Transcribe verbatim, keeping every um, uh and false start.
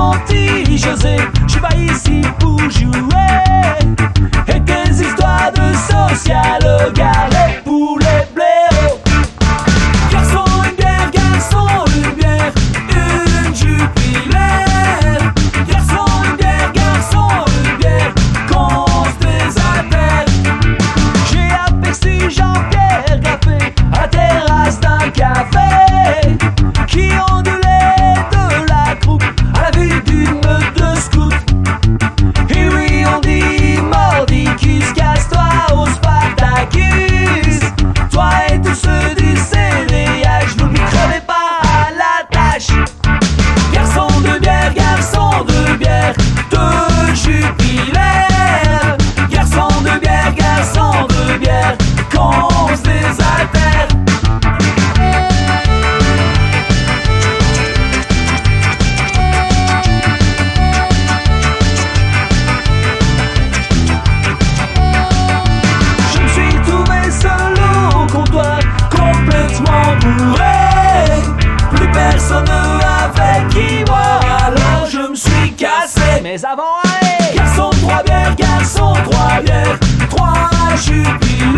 gentil José, je suis pas ici pour jouer. Et tes histoires de social, galère pour les blaireaux. Garçon, une bière, garçon, une bière, une Jupiler. Garçon, une bière, garçon, une bière, qu'on se désaltère. J'ai aperçu Jean-Pierre Gaffé à terrasse d'un café, qui ondulait de la croupe à la vue d'une meute de scouts. Et oui, on dit mordicus, casse-toi au Spartacus. Toi et tous ceux du C D H, n'oublie, crevez pas à la tâche. Garçon de bière, garçon de bière, de Jupiler. Garçon de bière, garçon de bière, qu'on se désaltère. Je me suis trouvé seul au comptoir, complètement bourré. Plus personne avec qui boire, alors je me suis cassé. Mais avant, allez, garçon, trois bières, garçon, trois bières, trois Jupiler.